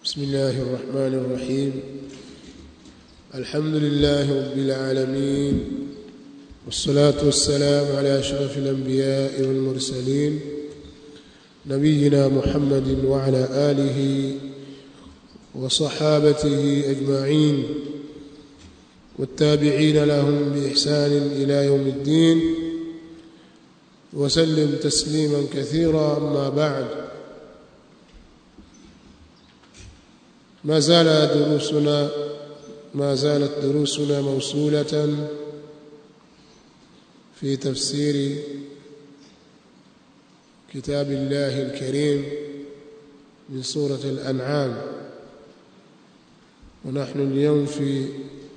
بسم الله الرحمن الرحيم. الحمد لله رب العالمين، والصلاة والسلام على أشرف الأنبياء والمرسلين نبينا محمد وعلى آله وصحابته أجمعين والتابعين لهم بإحسان إلى يوم الدين، وسلم تسليما كثيرا. أما بعد، ما زالت دروسنا موصولة في تفسير كتاب الله الكريم من سورة الأنعام، ونحن اليوم في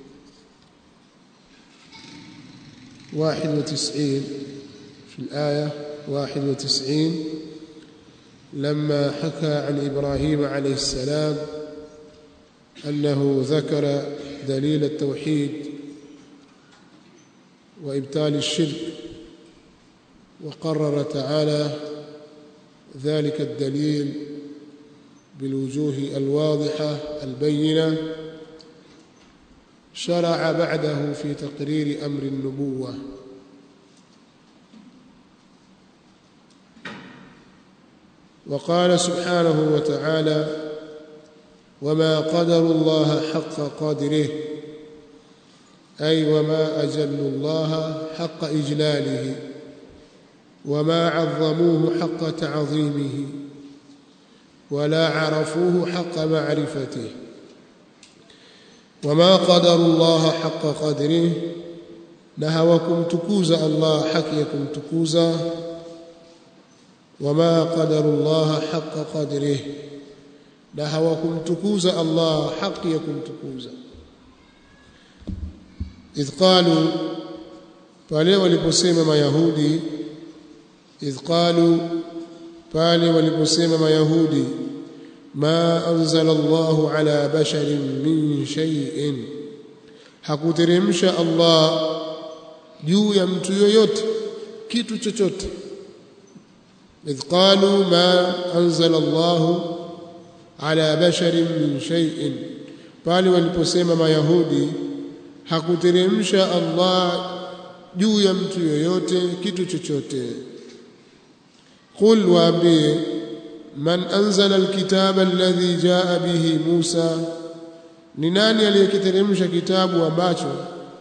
91 في الآية 91 لما حكى عن إبراهيم عليه السلام أنه ذكر دليل التوحيد وإبطال الشرك، وقرر تعالى ذلك الدليل بالوجوه الواضحة البينة. شرع بعده في تقرير أمر النبوة، وقال سبحانه وتعالى: وما قدروا الله حق قدره، أي وما أجلوا الله حق إجلاله، وما عظموه حق تعظيمه، ولا عرفوه حق معرفته. وما قدروا الله حق قدره، نهوكم تكوزا الله حكيكم تكوزا. وما قدروا الله حق قدره، na hawakumtukuza Allah haki ya kumtukuza. idh qalu, pale waliposema Mayahudi, ma anzala Allahu ala basharin min shay'in, hakuteremsha Allah juu ya mtu yoyote kitu chochote. idh qalu ma anzala Allahu ala basharin min shay'in, pale waliposema Mayahudi hakuteremsha Allah juu ya mtu yoyote kitu chochote. Qul, waambie, man anzala alkitaba alladhi jaa bihi Musa, ni nani aliyekiteremsha kitabu ambacho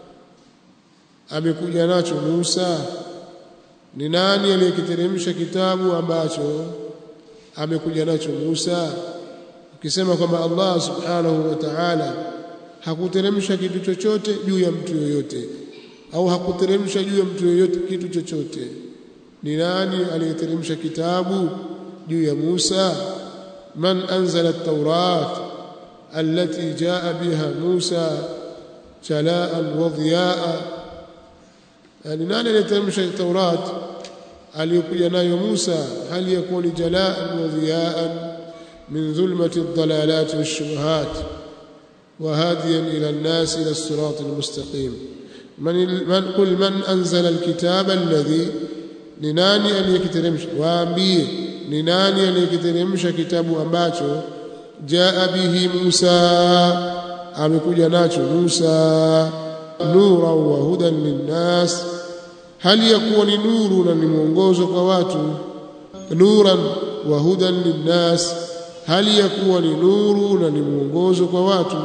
amekuja nacho Musa? Ni nani aliyekiteremsha kitabu ambacho amekuja nacho Musa? Ukisema kwamba Allah subhanahu wa ta'ala hakuteremsha kitu chochote juu ya mtu yoyote, au hakuteremsha juu ya mtu yoyote kitu chochote, ni nani aliyeteremsha kitabu juu ya Musa? Man anzala at-taurat allati jaa biha Musa jalaan wa dhiyaa, ni nani aliyeteremsha Taurat aliyokuja nayo Musa hali yakuwa ni jalaan wa dhiyaan من ظلمة الضلالات والشبهات وهاديا إلى الناس إلى الصراط المستقيم. قل من أنزل الكتاب الذي، نناني أن يكترمش، وأنبيه نناني أن يكترمش كتاب أمباتو جاء به موسى، أمكوجا ناتو موسى نورا وهدى للناس، هل يكون نورنا لمونغوزو كواتو؟ نورا وهدى للناس، hali ya kuwa ni nuru na ni mwongozo kwa watu.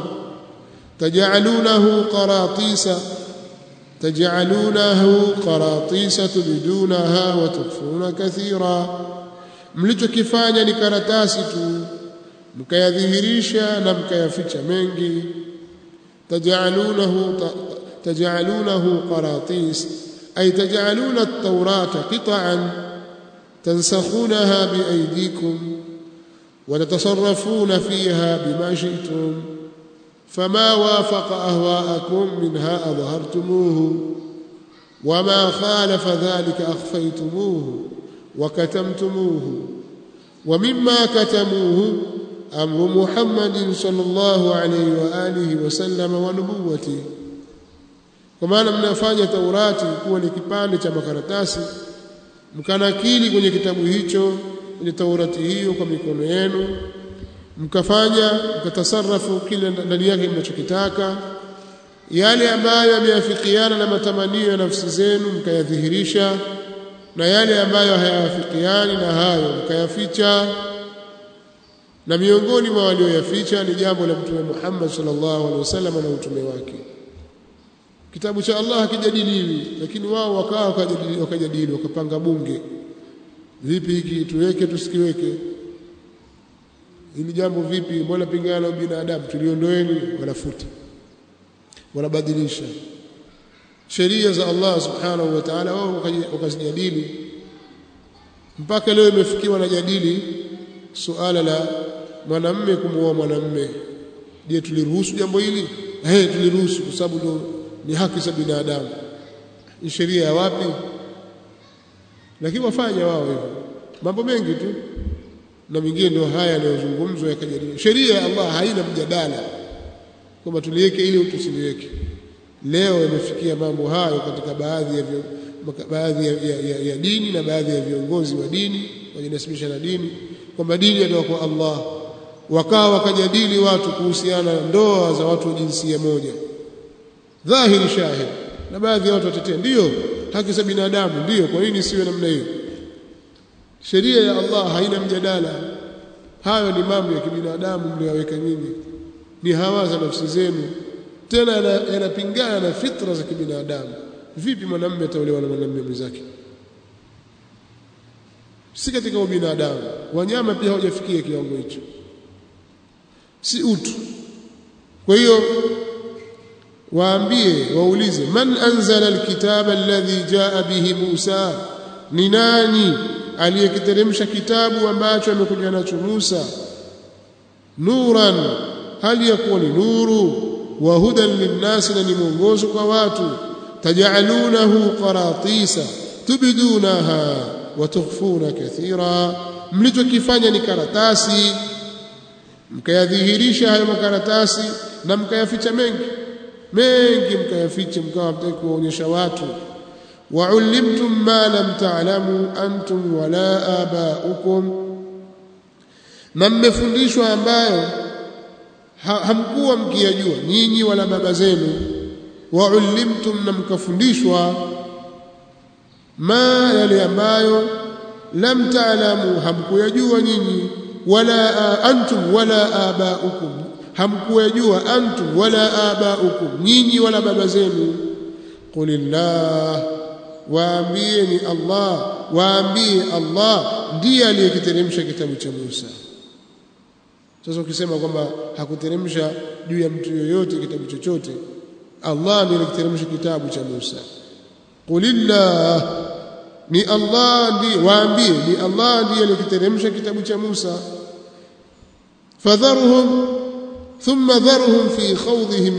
taj'alunahu qaratisa tubdunaha wa tukfuna kathira, mlichokifanya ni karatasi tu mkayadhihirisha na mkayaficha mengi. taj'alunahu qaratis, ay taj'aluna at-taurata qit'an tansakhunaha bi aydikum وتتصرفون فيها بما شئتم، فما وافق أهواءكم منها أظهرتموه، وما خالف ذلك أخفيتموه وكتمتموه. ومما كتموه أمر محمد صلى الله عليه وآله وسلم ونبوته. وما لم نفanya Taurati kuwa ni kipande cha makaratasi, mkanakili kwenye kitabu hicho kwenye Taurati hiyo kwa mikono yenu, mkatasarrafu kile ndani yake mnachokitaka, yale ambayo yameafikiana na matamanio ya nafsi zenu mkayadhihirisha, na yale ambayo hayawafikiani na hayo mkayaficha. Na miongoni mwa walioyaficha ni jambo la Mtume Muhammad sallallahu alaihi wasallam na utume wake. Kitabu cha Allah hakijadiliwi, lakini wao wakajadili wakapanga bunge, vipi hiki tuweke tusikiweke, hili jambo vipi, mbona pingana na binadamu, tuliondoeni, wanafuta, wanabadilisha sheria za Allah subhanahu wa ta'ala. Wao wakazijadili mpaka leo imefikiwa na jadili suala la mwanamume kumuoa mwanamume. Je, tuliruhusu jambo hili? Tuliruhusu kwa sababu ni haki za binadamu. Ni sheria ya wapi? Lakini wafanya wao hivyo mambo mengi tu, na mengine ndio haya yanayozungumzwa yakajadiliwa. Sheria ya Allah haina mjadala kwamba tuliweke ili tusiliweke. Leo imefikia mambo hayo katika baadhi ya dini na baadhi ya viongozi wa dini wajinasibisha na dini kwamba dini inatoka kwa Allah, wakajadili watu kuhusiana na ndoa za watu wa jinsia moja, dhahiri shahid, na baadhi ya watu watetea ndio haki za binadamu, ndio, kwa nini siwe namna hiyo? Sheria ya Allah haina mjadala. Hayo ni mambo ya kibinadamu mliyoweka nyinyi, ni hawa za nafsi zenu, tena yanapingana na fitra za kibinadamu. Vipi mwanamume ataolewa na mwanamume mwenzake? Si katika ubinadamu. Wanyama pia hawajafikia kiwango hicho, si utu. Kwa hiyo waambie, waulize, man anzala alkitaba alladhi jaa bihi Musa, ni nani aliyekiteremsha kitabu ambacho amekuja nacho Musa? Nuran, hali yakuwa ni nuru, wa hudan linnasi, na ni mwongozo kwa watu. Taj'alunahu qaratisa tubdunaha wa tukhfuna kathira, mlichokifanya ni karatasi mkayadhihirisha hayo makaratasi na mkayaficha mengi mkayaficha, mkawa mtaki kuonyesha watu. Wa ulimtum ma lam ta'lamu antum wala abaukum, na mmefundishwa ambayo hamkuwa mkiyajua nyinyi wala baba zenu. Wa ulimtum, na mkafundishwa, ma, yale ambayo lam ta'lamu, hamkuyajua nyinyi, wala antum wala abaukum, hamkuyajua antum wala abaukum, nyinyi wala baba zenu. Qulillah, waambie Allah ndiye aliyekiteremsha kitabu cha Musa. Sasa ukisema kwamba hakuteremsha juu ya mtu yoyote kitabu chochote, Allah ndiye aliyekiteremsha kitabu cha Musa. Qulillah, ni Allah ndiye, waambie ni Allah ndiye aliyekiteremsha kitabu cha Musa. Fadharhum thumma dharhum fi khawdihim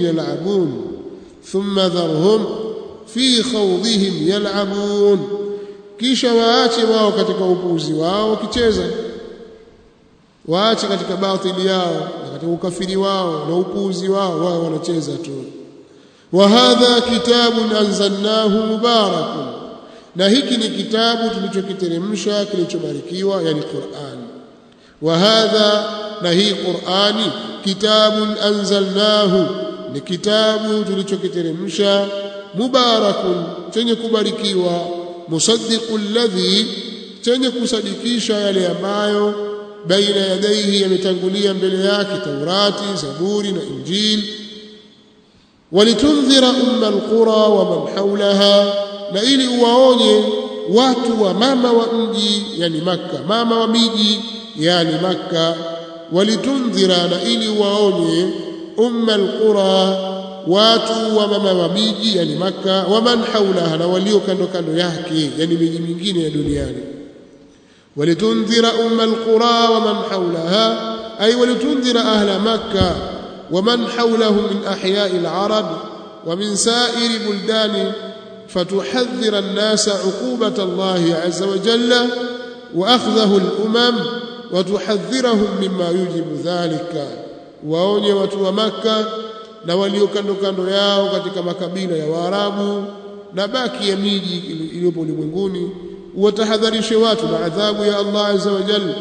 yal'abun, kisha waache wao katika upuuzi wao wakicheza, waache katika batili yao na katika ukafiri wao na upuuzi wao wanacheza tu. Wa hadha kitabun anzalnahu mubarakun, na hiki ni kitabu tulichokiteremsha kilichobarikiwa, yani Qur'an. Wa hadha, na hii Qur'ani, kitabun anzalnahu, ni kitabu tulichokiteremsha, mubarakun, chenye kubarikiwa, musaddiqul ladhi, chenye kusadikisha yale ambayo baina yadaihi, yametangulia mbele yake, Taurati, Zaburi na Injili. Walitundhira umma alqura wa man hawlaha, na ili uwaonye watu wa mama wa mji, yani Makka, mama wa miji yani Makka. Walitundhira, na ili uwaonye umma alqura, watu wa mama wa miji yani Makka, wa man hawlaha, na walio kando kando yake, yani miji mingine ya duniani. Walitundhira umma alqura wa man hawlaha, ay walitundhira ahla Makka wa man hawlahu min ahya'i al-arab wa min sa'iri buldani, فتحذر الناس عقوبة الله عز وجل وأخذه الأمم وتحذرهم مما يجب ذلك. waonye watu wa Makka na walio kando kando yao katika makabila ya Waarabu na baki ya miji iliyopo ulimwenguni, watahadharishe watu na adhabu ya Allah azza wa jalla,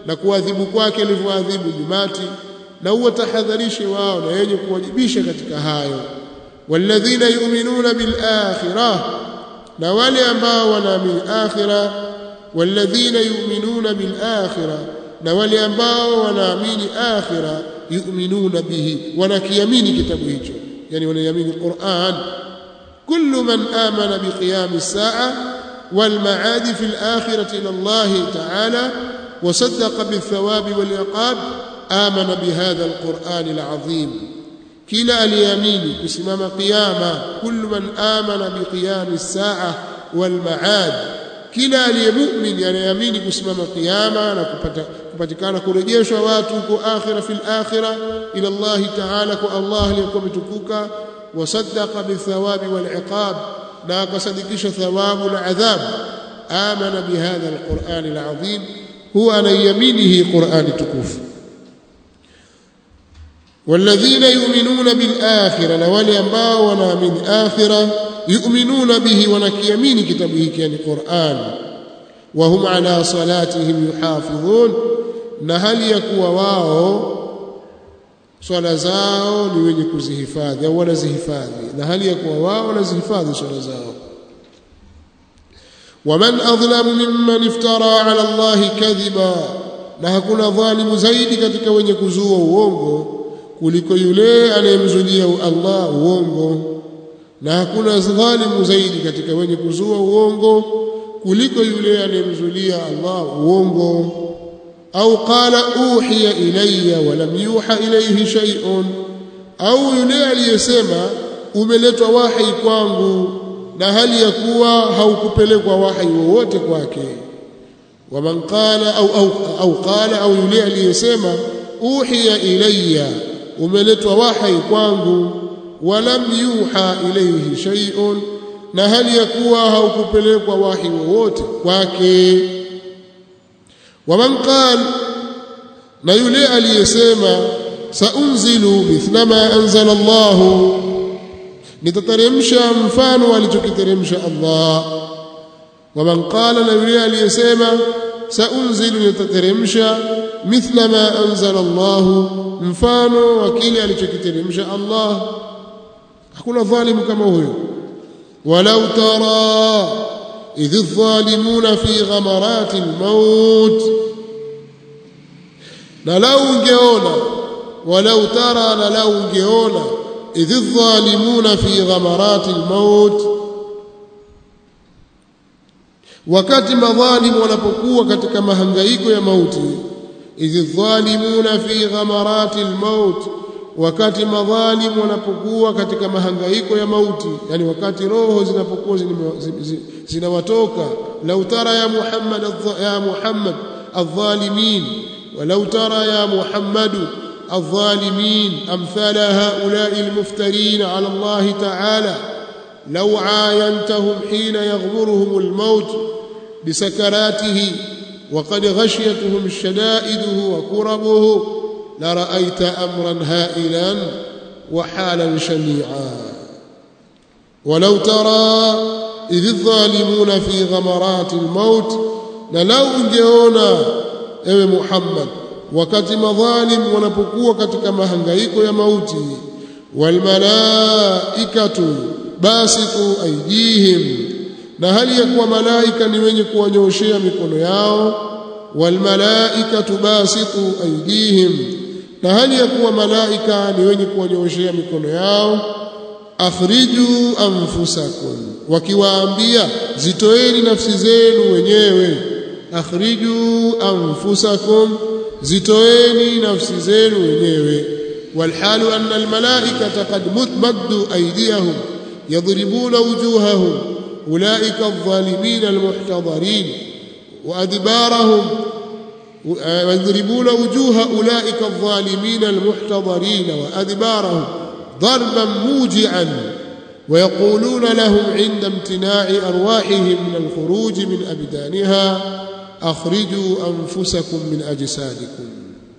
na kuadhibu kwake alivyoadhibu jumati, na uwatahadharishe wao na yenye kuwajibisha katika hayo. Walladhina yu'minuna bil akhirah, na wale ambao wanaamini akhirah. Walladhina yu'minuna bil akhirah, na wale ambao wanaamini akhirah, yu'minuna bihi, wanakiamini kitabu hicho, yani wanaamini Qur'an. Kullu man amana biqiyam as-sa'a wal ma'ad fi al-akhirati ila Allah ta'ala wa saddaqa bil thawabi wal iqab amana bihadha al-Qur'an al-'azim. Kila aliyamini kusimama qiyama, kullu man amana biqiyam as-sa'a wal ma'ad, kila aliyemuamini anayeamini kusimama qiyama na kupatikana kurejeshwa watu huko akhira fil akhirah ila Allah ta'ala, kwa Allah aliyekuwa mtukuka. Wasaddaqa bithawabi wal iqab, na akasadikisha thawabu na adhab. Amana bihadha alquran alazim, huwa anayaminihi qurani tukufu. Walladhina yu'minuna bil akhirah, na wale ambao wanaamini akhirah, yu'minuna bihi, wanakiamini kitabu hiki yani Qur'an. Wa hum ala salatihim yuhafidhun, na hali ya kuwa wao swala zao ni wenye kuzihifadhi au wanazihifadhi, na hali ya kuwa wao wanazihifadhi swala zao. Waman adhlamu mimman iftara ala Allahi kadhiba, na hakuna dhalimu zaidi katika wenye kuzua uongo kuliko yule anayemzulia Allah uongo, na hakuna dhalimu zaidi katika wenye kuzua uongo kuliko yule anayemzulia Allah uongo. Au qala uhiya ilayya wa lam yuha ilayhi shay'un, au yule aliyesema umeletwa wahi kwangu na hali ya kuwa haukupelekwa wahi wowote kwake. Waman qala au qala, au yule aliyesema uhiya ilayya, umeletwa wahi kwangu, wa lam yuha ilayhi shay'un, na hali ya kuwa haukupelekwa wahi wowote kwake. Waman qala, na yule aliyesema saunzilu mithla ma anzala Allah, nitateremsha mfano alichokiteremsha Allah. Waman qala, na yule aliyesema saunzilu, nitateremsha mithla ma anzala Allah, mfano wa kile alichokiteremsha Allah. Hakuna dhalimu kama huyo. Walau tara idh adh-dhalimuna fi ghamarati al-maut, na lau ungeona, walau tara, na lau ungeona, idh adh-dhalimuna fi ghamarati al-maut, wakati madhalimu wanapokuwa katika mahangaiko ya mauti. Idh adh-dhalimuna fi ghamarati al-maut, wakati madhalimu wanapokuwa katika mahangaiko ya mauti, yani wakati roho zinapokuwa zinawatoka. Lau tara ya Muhammad adh-dhalimin, walau tara ya Muhammad adh-dhalimin amthala haula'i al-muftarin 'ala Allah ta'ala law 'ayantahum hina yaghmuruhum al-maut bisakaratihi wa qad ghashiyatuhum ash-shada'iduhu wa kurabuhu لرأيت أمرا هائلا وحالا شنيعا. ولو ترى إذ الظالمون في غمرات الموت, لو ungeona ewe Muhammad wakati madhalim wanapokuwa katika mahangaiko ya mauti. Walmalaikatu basitu aydihim, na hali ya kuwa malaika ni wenye kuwanyooshea mikono yao. Walmalaikatu basitu aydihim, na hali ya kuwa malaika ni wenye kuwanyooshea mikono yao. Akhriju anfusakum, wakiwaambia zitoeni nafsi zenu wenyewe. Akhriju anfusakum, zitoeni nafsi zenu wenyewe. Walhalu anna almalaikata qad maddu aydiyahum yadribuna wujuhahum ulaika adh-dhalimin almuhtadharin wa adbarahum ويضربون وجوه أولئك الظالمين المحتضرين وأدبارهم ضربا موجعا ويقولون لهم عند امتناع أرواحهم من الخروج من أبدانها أخرجوا أنفسكم من أجسادكم.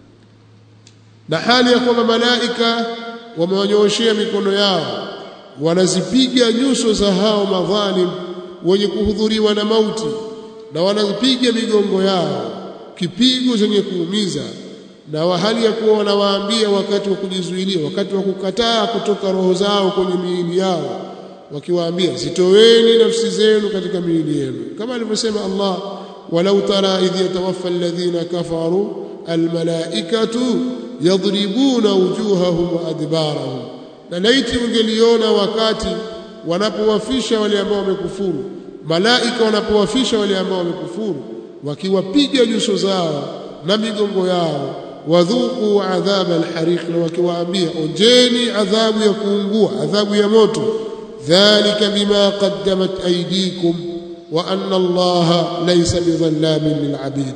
نحال يقوم ملائكة ومونyoshia mikono yao, wanazipiga nyuso za hao madhalim wenye kuhudhuriwa na mauti, na wanazipiga migongo yao kipigo chenye kuumiza, na wahali ya kuwa wanawaambia wakati wa kujizuilia, wakati wa kukataa kutoka roho zao kwenye miili yao, wakiwaambia zitoweni nafsi zenu katika miili yenu, kama alivyosema Allah, walau tara idh yatawaffa alladhina kafaru almalaikatu yadribuna wujuhahum wa adbarahum, na laiti ungeliona wakati wanapowafisha wale ambao wamekufuru, malaika wanapowafisha wale ambao wamekufuru, wakiwapiga nyuso zao na migongo yao, wadhuku adhab alhariq, na wakiwaambia onjeni adhabu ya kuungua, adhabu ya moto, dhalika bima qaddamat aydikum wa anna Allaha laysa bidhallamin lilabid.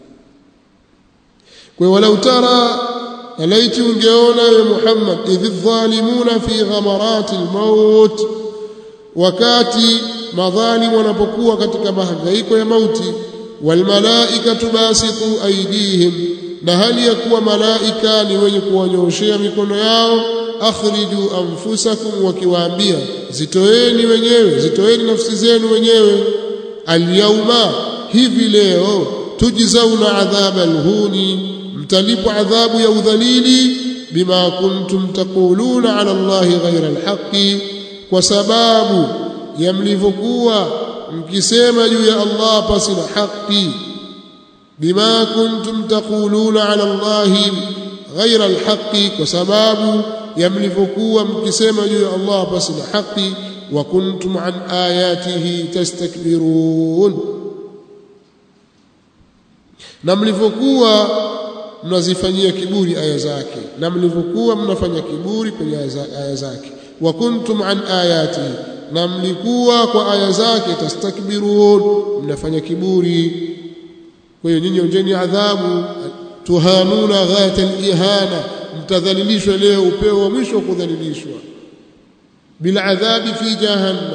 Kwa walau tara, alaiti ungeona ya Muhammad, idh dhalimuna fi ghamarati almaut, wakati madhalim wanapokuwa katika mahangaiko ya mauti, wal malaikatu basitu aydihim, na hali ya kuwa malaika ni wenye kuwanyooshea mikono yao, akhriju anfusakum, wakiwaambia zitoeni wenyewe, zitoeni nafsi zenu wenyewe, alyawma, hivi leo, tujzauna adhaba alhuni, mtalipwa adhabu ya udhalili, bima kuntum taquluna ala Allahi ghayra alhaqi, kwa sababu ya mlivyokuwa mkisema juu ya Allah pasi na haki. Bima kuntum taquluna ala Allahi ghayra alhaqi, kwa sababu ya mlivyokuwa mkisema juu ya Allah pasi na haki. Wa kuntum an ayatihi tastakbirun, na mlivyokuwa mnazifanyia kiburi aya zake, na mlivyokuwa mnafanya kiburi kwenye aya zake. Wa kuntum an ayatihi, na mlikuwa kwa aya zake tastakbirun, mnafanya kiburi. Kwa hiyo nyinyi onjeni adhabu, tuhanuna ghayata al-ihana, mtadhalilishwa leo upeo wa mwisho wa kudhalilishwa, bila adhabi fi jahannam,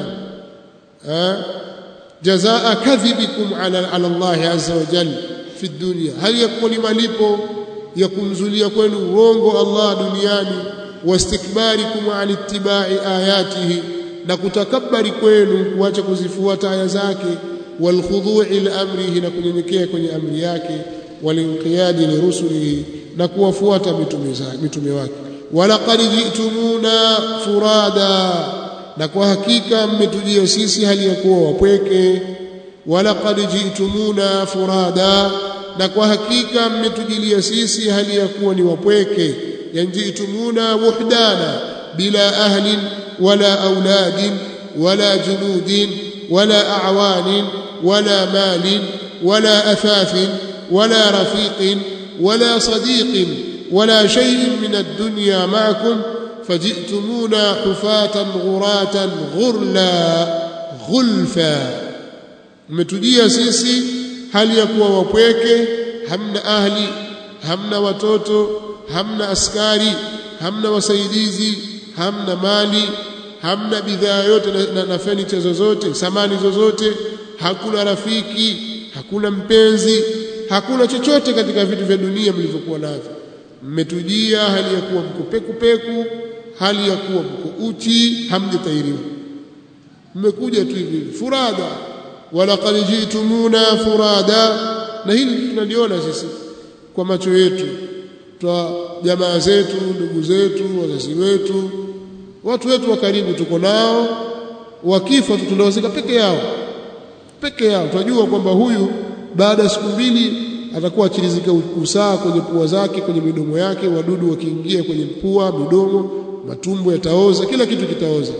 jazaa kadhibikum ala Allah azza wa jalla fi dunya, hali yakuwa ni malipo ya kumzulia kwenu uongo Allah duniani, wastikbarikum an ittiba'i ayatihi, na kutakabari kwenu kuacha kuzifuata aya zake, walkhudu'i li amrihi, na kunyenyekea kwenye amri yake, walinqiyadi li rusulihi, na kuwafuata mitume wake. Walaqad ji'tumuna furada, na kwa hakika mmetujia sisi hali ya kuwa wapweke. Walaqad ji'tumuna furada, na kwa hakika mmetujilia sisi hali ya kuwa ni wapweke. Yanji'tumuna wuhdana bila ahlin wala auladin wala junudin wala a'wanin wala malin wala athafin wala rafiqin wala sadiqin wala shay'in min ad-dunya ma'akum, faji'tumuna hufatan ghuratan ghurla ghulfa, mmetujia sisi hali ya kuwa wapweke, hamna ahli, hamna watoto, hamna askari, hamna wasaidizi, hamna mali, hamna bidhaa yote na furniture zozote, samani zozote, hakuna rafiki, hakuna mpenzi, hakuna chochote katika vitu vya dunia mlivyokuwa navyo. Mmetujia hali ya kuwa mko peku, hali ya kuwa mko uchi, hamjatahiriwa, mmekuja tu hivi furada. Walaqad ji'tumuna furada, na hili tunaliona sisi kwa macho yetu, kwa jamaa zetu, ndugu zetu, wazazi wetu, watu wetu wa karibu tuko nao, wakifa tunawazika peke yao. Tunajua kwamba huyu baada ya siku mbili atakuwa achirizika usaa kwenye pua zake, kwenye midomo yake, wadudu wakiingia kwenye pua, midomo, matumbo yataoza, kila kitu kitaoza.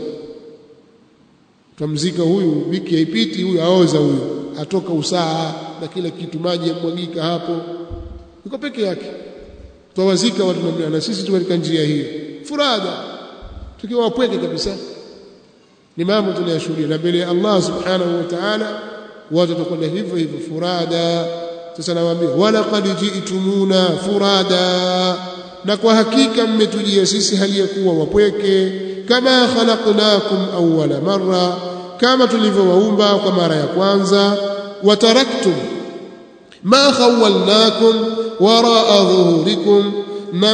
Tamzika huyu, wiki haipiti huyu aoza, huyu atoka usaa na kila kitu, maji yamwagika hapo, yuko peke yake. Tuwazika watu namna, na sisi tu katika njia hii furada, tukiwa wapweke kabisa. Ni mambo tunayashuhudia, na mbele ya Allah subhanahu wa ta'ala watu watakwenda hivyo furada. Sasa nawaambia, walaqad ji'tumuna furada, na kwa hakika mmetujia sisi hali ya kuwa wapweke. Kama khalaqnakum awwala marra, kama tulivyowaumba kwa mara ya kwanza. Wataraktum ma khawwalnakum waraa dhuhurikum, na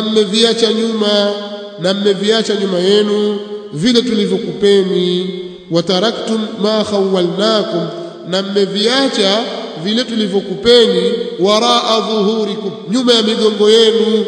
mmeviacha nyuma yenu vile tulivyokupeni. Wataraktum ma khawwalnakum, na mmeviacha vile tulivyokupeni waraa dhuhurikum nyuma ya migongo yenu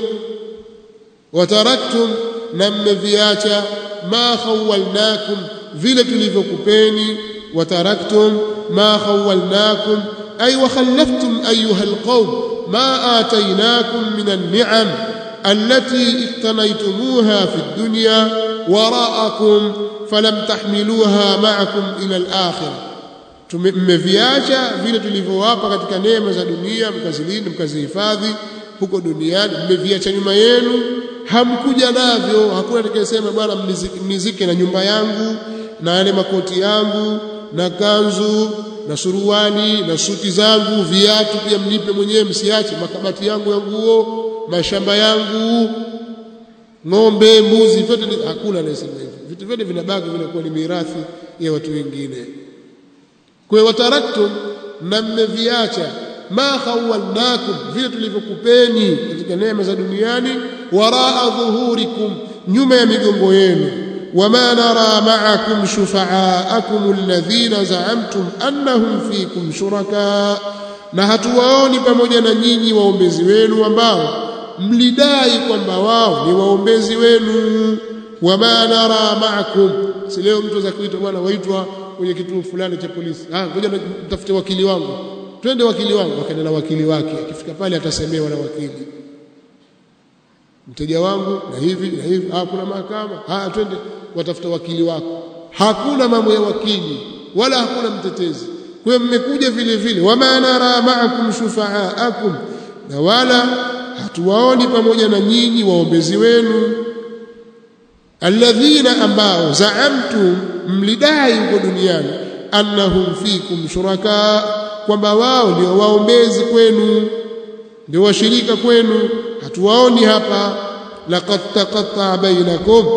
wataraktum na mmeviacha ma khawalnakum vile tulivyokupeni wataraktum ma khawalnakum ay wa khallaftum ayuha alqawm ma atainakum min an-ni'am allati iqtanaytumuha fi ad-dunya wara'akum falam tahmiluha ma'akum ila al-akhirah mmeviacha vile tulivyowapa katika neema za dunia mkazilinda mkazihifadhi huko duniani mmeviacha nyuma yenu hamkuja navyo hakuna atakayesema bwana mnizike na nyumba yangu na yale makoti yangu na kanzu na suruali na suti zangu viatu pia mnipe mwenyewe msiache makabati yangu ya nguo mashamba yangu ng'ombe mbuzi vyote hakuna anayesema hivyo vitu vyote vinabaki vinakuwa ni mirathi ya watu wengine kwa hiyo wataraktum na mmeviacha ma khawalnakum vile tulivyokupeni katika neema za duniani waraa dhuhurikum nyuma ya migongo yenu wama nara ma'akum shufa'aakum alladhina za'amtum annahum fikum shuraka na hatuwaoni pamoja na nyinyi waombezi wenu ambao mlidai kwamba wao ni waombezi wenu wama nara ma'akum si leo mtu za kuitwa bwana waitwa kwenye kituo fulani cha polisi ngoja nitafute wakili wangu twende wakili wangu akaenda na wakili wake akifika pale atasemewa na wakili mteja wangu na hivi kuna mahakama twende watafuta wakili wako hakuna mambo ya wakili wala hakuna mtetezi kwa hiyo mmekuja vile vile wama nara ma'akum shufa'aakum na wala hatuwaoni pamoja na nyinyi waombezi wenu alladhina ambao za'amtum mlidai huko duniani annahum fikum shuraka kwamba wao ndio waombezi kwenu ndio washirika kwenu hatuwaoni hapa laqad taqatta bainakum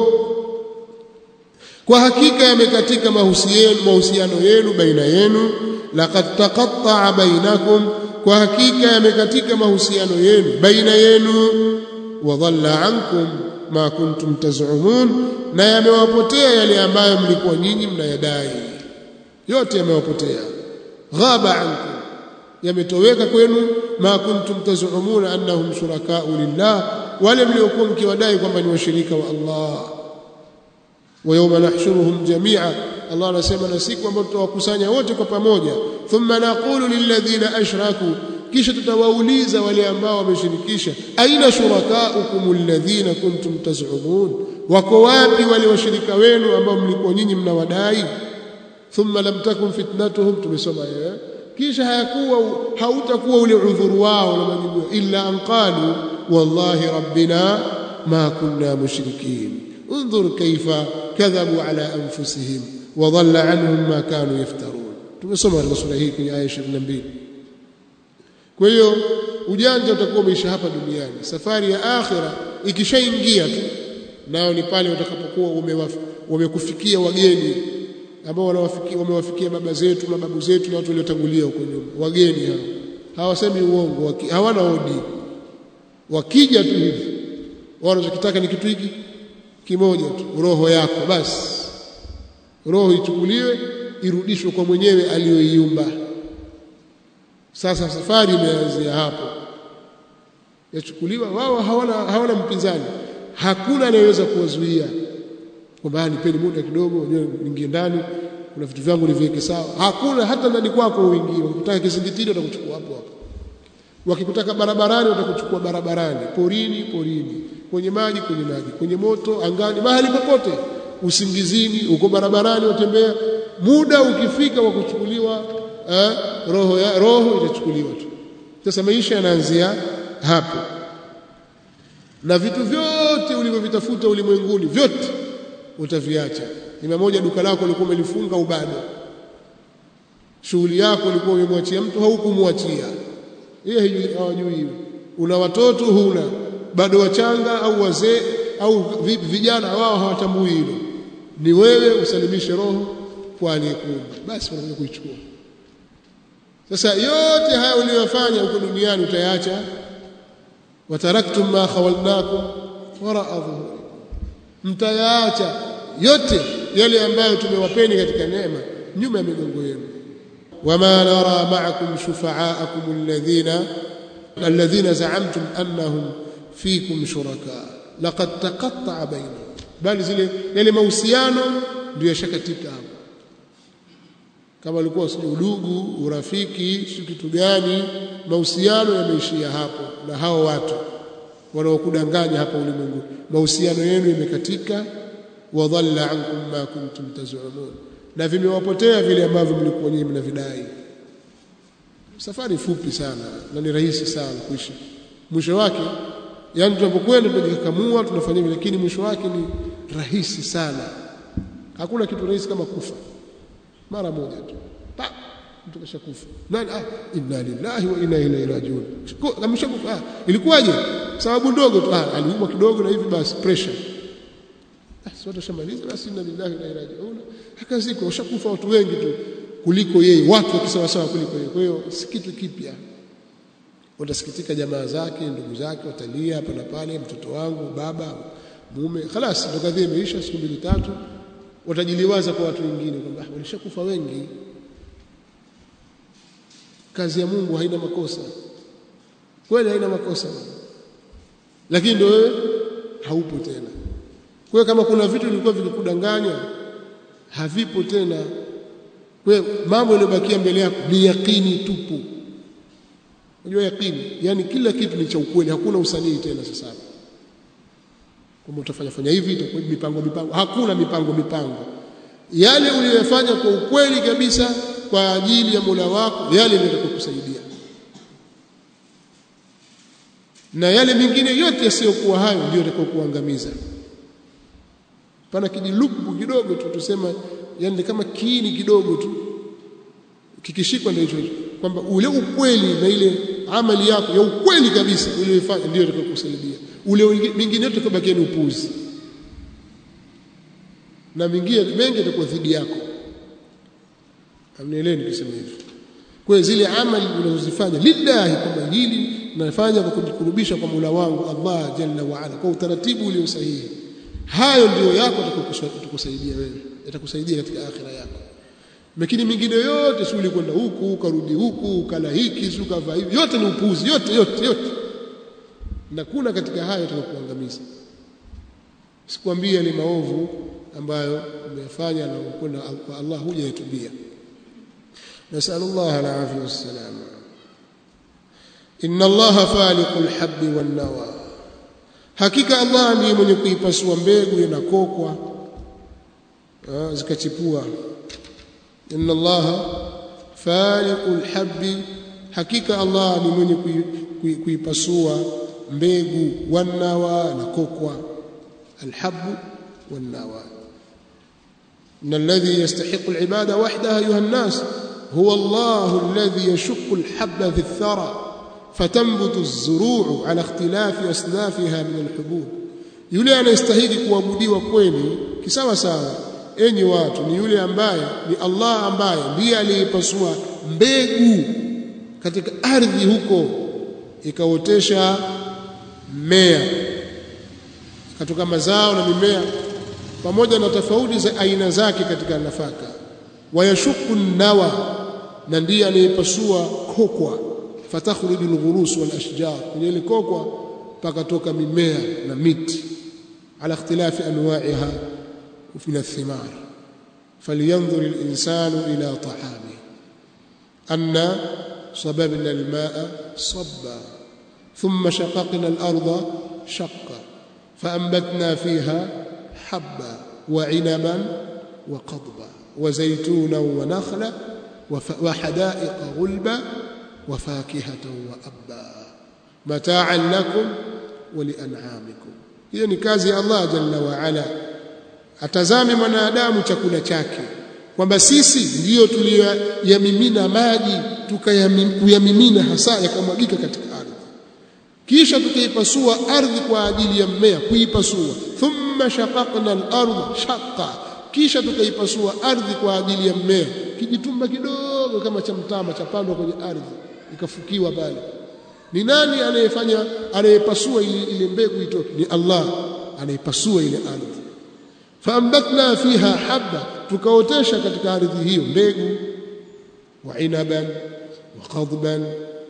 kwa hakika yamekatika mahusiano yenu baina yenu laqad taqatta bainakum kwa hakika yamekatika mahusiano yenu baina yenu wa dhalla ankum ma kuntum taz'umun na yamewapotea yale ambayo mlikuwa nyinyi mnayadai yote yamewapotea ghaba ankum yametoweka kwenu ma kuntum taz'umuna annahum shuraka'u lillah wale mliokuwa mkiwadai kwamba ni washirika wa Allah wa yawma nahshuruhum jami'a Allah anasema na siku ambayo tutawakusanya wote kwa pamoja thumma naqulu lilladhina ashraku kisha tutawauliza wale ambao wameshirikisha aina shurakaukum alladhina kuntum taz'umun wako wapi wale washirika wenu ambao mlikuwa nyinyi mnawadai thumma lam takun fitnatuhum tumesoma kisha hautakuwa ule udhuru wao na majibu illa an qalu wallahi rabbina ma kunna mushrikin انظر كيف كذبوا على انفسهم وضل عنهم ما كانوا يفترون tumesoma sura hii kwenye aya 22 kwa hiyo ujanja utakuwa umeisha hapa duniani safari ya akhira ikishaingia tu nao ni pale utakapokuwa wamekufikia wageni ambao wamewafikia baba zetu mababu zetu na watu waliotangulia huko nyuma wageni hao hawasemi uongo hawana odi wakija tu hivi wanachotaka ni kitu hiki kimoja tu roho yako basi roho ichukuliwe irudishwe kwa mwenyewe aliyoiumba sasa safari imeanzia hapo yachukuliwa wao hawana mpinzani hakuna anayeweza kuwazuia kwamba nipeni muda kidogo niingie ndani kuna vitu vyangu niviweke sawa hakuna hata ndani kwako uingie ukitaka kizingitini watakuchukua hapo hapo wakikutaka barabarani watakuchukua barabarani porini kwenye maji kwenye moto angani mahali popote usingizini uko barabarani utembea muda ukifika wa kuchukuliwa roho itachukuliwa tu sasa maisha yanaanzia hapo na vitu vyote ulivyovitafuta ulimwenguni vyote utaviacha ni mmoja duka lako lilikuwa umelifunga au bado shughuli yako ulikuwa umemwachia mtu haukumwachia yeye hawajui una watoto huna bado wachanga au wazee au vijana wao hawatambui hilo ni wewe usalimishe roho kwa aliyekuumba basi unakuja kuichukua sasa yote haya uliyofanya huko duniani utayaacha wataraktum ma khawalnakum wara'a dhuhurikum mtayaacha yote yale ambayo tumewapeni katika neema nyuma ya migongo yenu wama nara ma'akum shufa'akum alladhina za'amtum annahum fikum shuraka laqad taqatta'a bainahum, bali zile yale mahusiano ndio yashakatika hapo. Kama alikuwa si udugu, urafiki, si kitu gani, mahusiano yameishia hapo. Na hao watu wanaokudanganya hapa ulimwengu, mahusiano yenu yamekatika. Wa dhalla ankum ma kuntum tazumun, na vimewapotea vile ambavyo mlikuwa nyinyi mnavidai. Safari fupi sana na ni rahisi sana kuishi. Mwisho wake, yani tunapokwenda tunajikamua tunafanya vile, lakini mwisho wake ni rahisi sana. Hakuna kitu rahisi kama kufa mara moja tu, mtu kashakufa. Nani? Inna lillahi wa inna ilaihi rajiun. Ameshakufa. Ilikuwaje? Sababu ndogo tu, aliumwa kidogo na hivi basi pressure. Sote shamaliza, basi inna lillahi wa inna ilaihi rajiun. Hakaziko washakufa watu wengi tu kuliko yeye, watu wakisawa sawa kuliko yeye. Kwa hiyo si kitu kipya. Watasikitika jamaa zake, ndugu zake watalia hapa na pale, mtoto wangu, baba, mume, خلاص ndo kadhia imeisha. Siku 2-3 watajiliwaza kwa watu wengine kwamba walishakufa wengi. Kazi ya Mungu haina makosa, kweli haina makosa, lakini ndio wewe haupo tena. Kwa kama kuna vitu vilikuwa vikikudanganya havipo tena. Kwa mambo yaliyobakia mbele yako ni yakini tupu. Unajua yakini, yani kila kitu ni cha ukweli, hakuna usanii tena. Sasa kama utafanya hivi itakuwa mipango, hakuna mipango. Yale uliyofanya kwa ukweli kabisa kwa ajili ya Mola wako, yale ndio yatakusaidia, na yale mengine yote yasiyokuwa hayo ndio yatakokuangamiza. Pana kijilupu kidogo tu tusema, yani kama kiini kidogo tu kikishikwa ndio hicho, kwamba ule ukweli na ile amali yako ya ukweli kabisa uliyofanya ndio yatakokusaidia. Ule mingine yote kubaki ni upuzi, na mingine mengi yatakuwa dhidi yako. Amnielewe nikisema hivyo. Kwa zile amali unazozifanya lillahi, kama hili nafanya kwa kujikurubisha kwa Mola wangu Allah jalla wa ala kwa utaratibu ulio sahihi, hayo ndio yako yatakusaidia wewe, yatakusaidia katika akhira yako. Lakini mingine yote si ulikwenda huku ukarudi huku ukala hiki si ukavaa hivi, yote ni upuzi, yote. Na kuna katika hayo yatakuangamiza. Sikwambia ile maovu ambayo umefanya na kwenda kwa Allah hujayatubia. Nasallallahu alaihi wasallam. Inna Allaha faliqul habbi wan nawa, hakika Allah ndiye mwenye kuipasua mbegu na kokwa zikachipua. Inna Allaha faliqul habbi, hakika Allah ni mwenye kuipasua mbegu, wan nawa na kokwa. Alhabbu wan nawa. إن الذي يستحق العبادة وحده أيها الناس هو الله الذي يشق الحب في الثرى فتنبت الزروع على اختلاف أصنافها من الحبوب. yule anayestahili kuabudiwa kweli kisawa sawa enyi watu ni yule ambaye ni Allah, ambaye ndiye aliyepasua mbegu katika ardhi huko ikaotesha mmea, katoka mazao na mimea pamoja na tofauti za aina zake katika nafaka. Wayashuku nawa, na ndiye anayepasua kokwa, fatakhruju alghurus wal ashjar, kwenye ile kokwa pakatoka mimea na miti, ala ikhtilafi anwa'iha min athimar. Falyanzur alinsanu ila ta'ami anna sababna almaa sabba thumma shaqaqna al-ardha shaqqa faanbatna fiha حبا وعنبا وقضبا وزيتونا ونخلا وحدائق غلبا وفاكهة وأبا متاعا لكم ولأنعامكم. hiyo ni kazi ya Allah jalla wa ala. Atazame mwanadamu chakula chake, kwamba sisi ndio tuliyoyamimina maji tukayamimina hasa yakamwagika katika ardhi, kisha tukaipasua ardhi kwa ajili ya mmea kuipasua. Thumma shaqaqna al-ardha shaqqa, kisha tukaipasua ardhi kwa ajili ya mmea, kijitumba kidogo kama cha mtama cha pandwa kwenye ardhi ikafukiwa pale. Ni nani anayepasua ile mbegu itoke? Ni Allah anayepasua ile ardhi. Faambatna fiha habba, tukaotesha katika ardhi hiyo mbegu. wa inaban wa qadban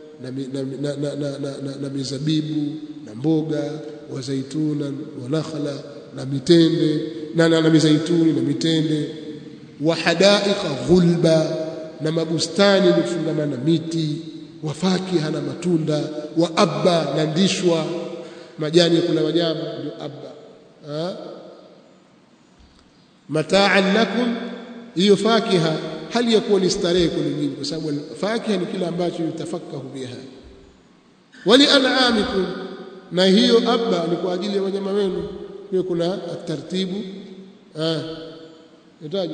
na mizabibu na mboga wa zaituna wa nakhla na mitende na mizaituni na mitende wa hadaiqa ghulba na mabustani yaliyofungamana na miti wa fakiha na matunda wa abba na ndishwa majani ya kula wanyama ndio abba mataan lakum hiyo fakiha hali ya kuwa ni starehe kwa nyinyi kwa sababu fakiha ni kile ambacho yutafakahu biha wali an'amikum na hiyo abba ni kwa ajili ya wanyama wenu hiyo kuna taratibu itaje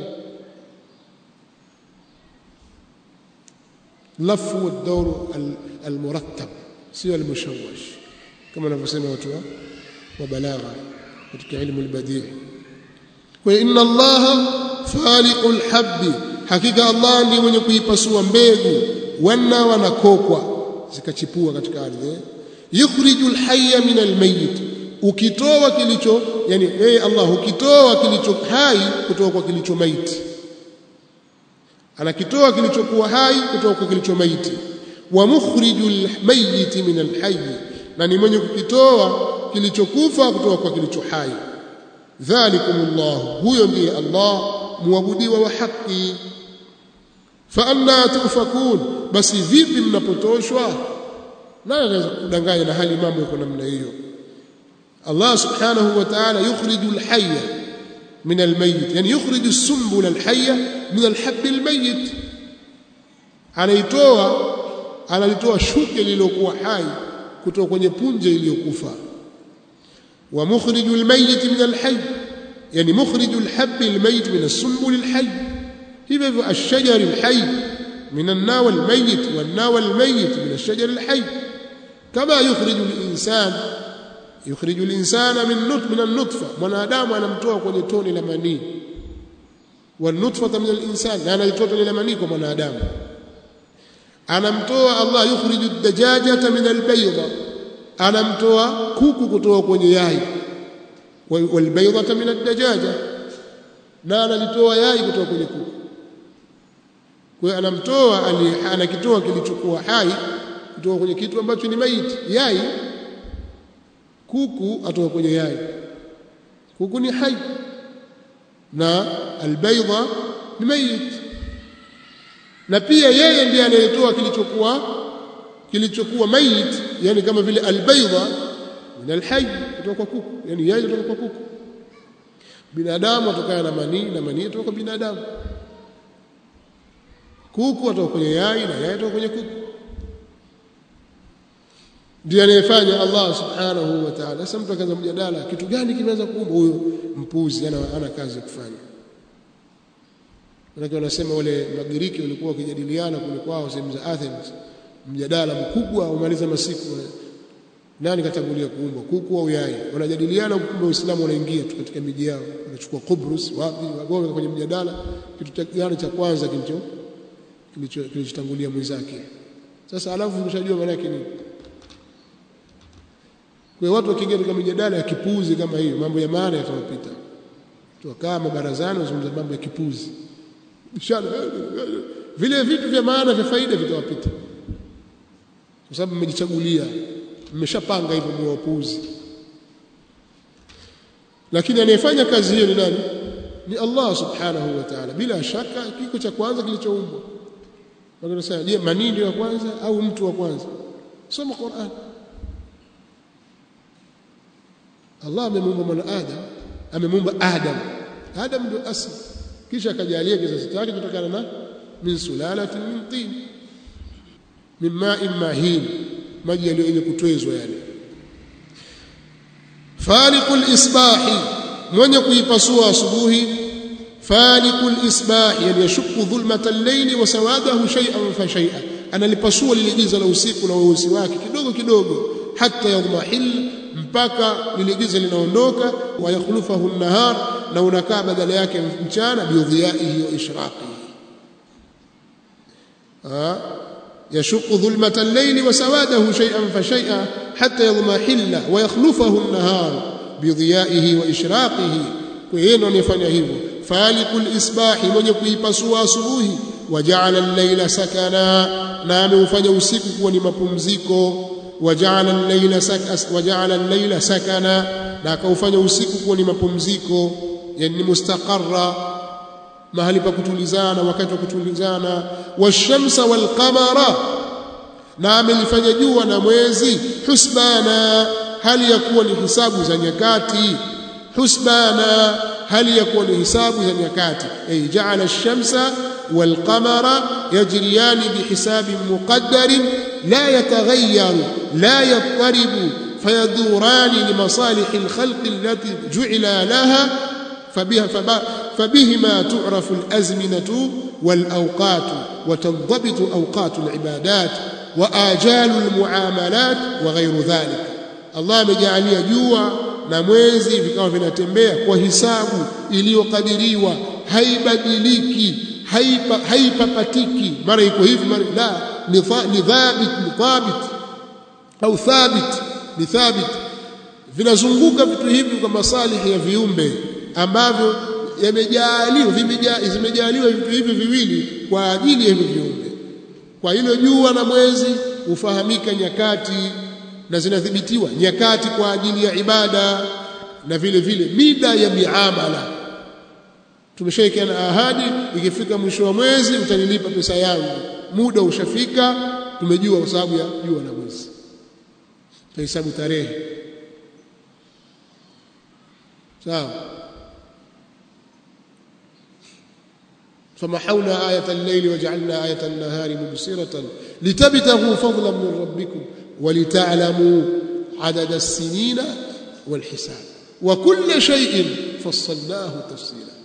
lafu ad-dawr al-murattab sio al-mushawwash kama wanavyosema watu wa balagha katika ilmu al-badi' wa inna allaha faliqul habbi hakika Allah ndiye mwenye kuipasua mbegu wana wanakokwa zikachipua katika ardhi yukhrijul hayya min al-mayyit ukitoa kilicho yani Allah ukitoa kilicho hai kutoka kwa kilicho maiti anakitoa kilichokuwa hai kutoka kwa kilicho maiti wa mukhrijul mayyit min al-hayy na ni mwenye kukitoa kilichokufa kutoka kwa kilicho hai dhalikumullah huyo ndiye Allah muabudiwa wa haki fa anna tufakun basi vipi mnapotoshwa nani anaweza kudanganya na hali mambo yako namna hiyo Allah subhanahu wa ta'ala yukhrijul hayya min al-mayyit yani yukhriju as-sumbul al-hayya min al-habb al-mayyit analitoa shuke lililokuwa hai kutoka kwenye punje iliyokufa wa mukhrijul mayyit min al-hayy yani mukhrijul habb al-mayyit min as-sumbul al-hayy hivyo ash-shajar al-hayy min an-nawa al-mayyit wan-nawa al-mayyit min ash-shajar al-hayy kama yukhriju al-insana min an-nutfa mwanadamu anamtoa kwenye tone la manii wan-nutfa min al-insan na analitoa tone la manii kwa mwanadamu anamtoa Allah yukhriju ad-dajajata min al-bayda anamtoa kuku kutoka kwenye yai wal-baydata min ad-dajaja na analitoa yai kutoka kwenye kuku kwa anamtoa anakitoa kilichokuwa hai kutoka kwenye kitu ambacho ni maiti yai kuku atoka kwenye yai kuku ni hai na albayda ni mayit na pia yeye ndiye anayetoa kilichokuwa mayit yani kama vile albayda min alhayy kutoka kwa kuku yani yai kutoka kwa kuku binadamu atokana na manii na manii kutoka kwa binadamu kuku atoka kwenye yai na yai kutoka kwenye kuku ndiye anayefanya Allah subhanahu wa ta'ala. Sasa mtu akaanza mjadala kitu gani kimeweza kuumba huyo mpuzi ana kazi ya kufanya. Wengine wanasema wale Magiriki walikuwa wakijadiliana kule kwao sehemu za Athens mjadala mkubwa umaliza masiku nani katangulia kuumba kuku au yai wanajadiliana kumbe Uislamu unaingia tu katika miji yao wanachukua Kubrus wapi wagonga kwenye mjadala kitu gani cha kwanza kilichotangulia mwenzake. Sasa alafu mshajua maana yake nini? Kwa watu wakiingia katika mijadala ya kipuzi kama hiyo mambo ya maana yatawapita. Tukaa mabarazani wazungumza mambo ya kipuzi. Inshallah vile vitu vya maana vya faida vitawapita. Kwa sababu mmejichagulia, mmeshapanga hivyo mwapuzi. Lakini anayefanya kazi hiyo ni nani? Ni Allah subhanahu wa ta'ala. Bila shaka kiko cha kwanza kilichoumbwa. Wanasema je, manii ndio wa kwanza au mtu wa kwanza? Soma Qur'an. Allah amemuumba mwanadamu, amemuumba Adam ndio asili. Kisha akajalia kizazi chake kutokana na min sulalatin min tin. Min ma'in mahin, maji yaliyo kutwezwa yale. Faliqul isbahi, mwenye kuipasua asubuhi. Faliqul isbahi, yani yashukku dhulmata al-layli wa sawadahu shay'an fa shay'an. Analipasua lile giza la usiku na weusi wake kidogo kidogo hatta yadhmahil mpaka lile giza linaondoka wa yakhlufahu an-nahar na unakaa badala yake mchana biudhiyaihi wa ishraqihi. Yashukku dhulmata al-layli wa sawadahu shay'an fa shay'an hatta yadhmahilla wa yakhlufahu an-nahar biudhiyaihi wa ishraqihi. Kwa hiyo ndio anafanya hivyo. Falikul isbahi, mwenye kuipasua asubuhi. waja'ala al-layla sakana, na ameufanya usiku kuwa ni mapumziko. Waja'ala al-layla sakana, na akaufanya usiku kuwa ni mapumziko, yani mustaqarra, mahali pa kutulizana, wakati wa kutulizana. Washamsa walqamara, na amelifanya jua na mwezi husbana, hali ya kuwa ni hisabu za nyakati. Husbana, hali ya kuwa ni hisabu za nyakati. Ay ja'ala ash-shamsa wal-qamara yajriyani bihisabin muqaddarin la yataghayyaru la yattaribu fayadurani limasalihi al-khalqi allati ju'ila laha فبهما تعرف الأزمنة والأوقات وتنضبط أوقات العبادات وآجال المعاملات وغير ذلك. الله amejalia jua na mwezi vikawa vinatembea kwa hisabu iliyokadiriwa, haibadiliki, haipapatiki, mara iko hivi mara la, ni thabit au thabit, vinazunguka vitu hivi kwa masalihi ya viumbe ambavyo zimejaliwa vitu hivi viwili kwa ajili ya hivyo viumbe. Kwa hilo jua na mwezi hufahamika nyakati na zinathibitiwa nyakati kwa ajili ya ibada, na vile vile mida ya miamala. Tumeshaikiana ahadi, ikifika mwisho wa mwezi utanilipa pesa yangu, muda ushafika, tumejua kwa sababu ya jua na mwezi, tuhesabu tarehe. sawa. فمحونا آية الليل وجعلنا آية النهار مبصرة لتبتغوا فضلا من ربكم ولتعلموا عدد السنين والحساب وكل شيء فصلناه تفصيلا.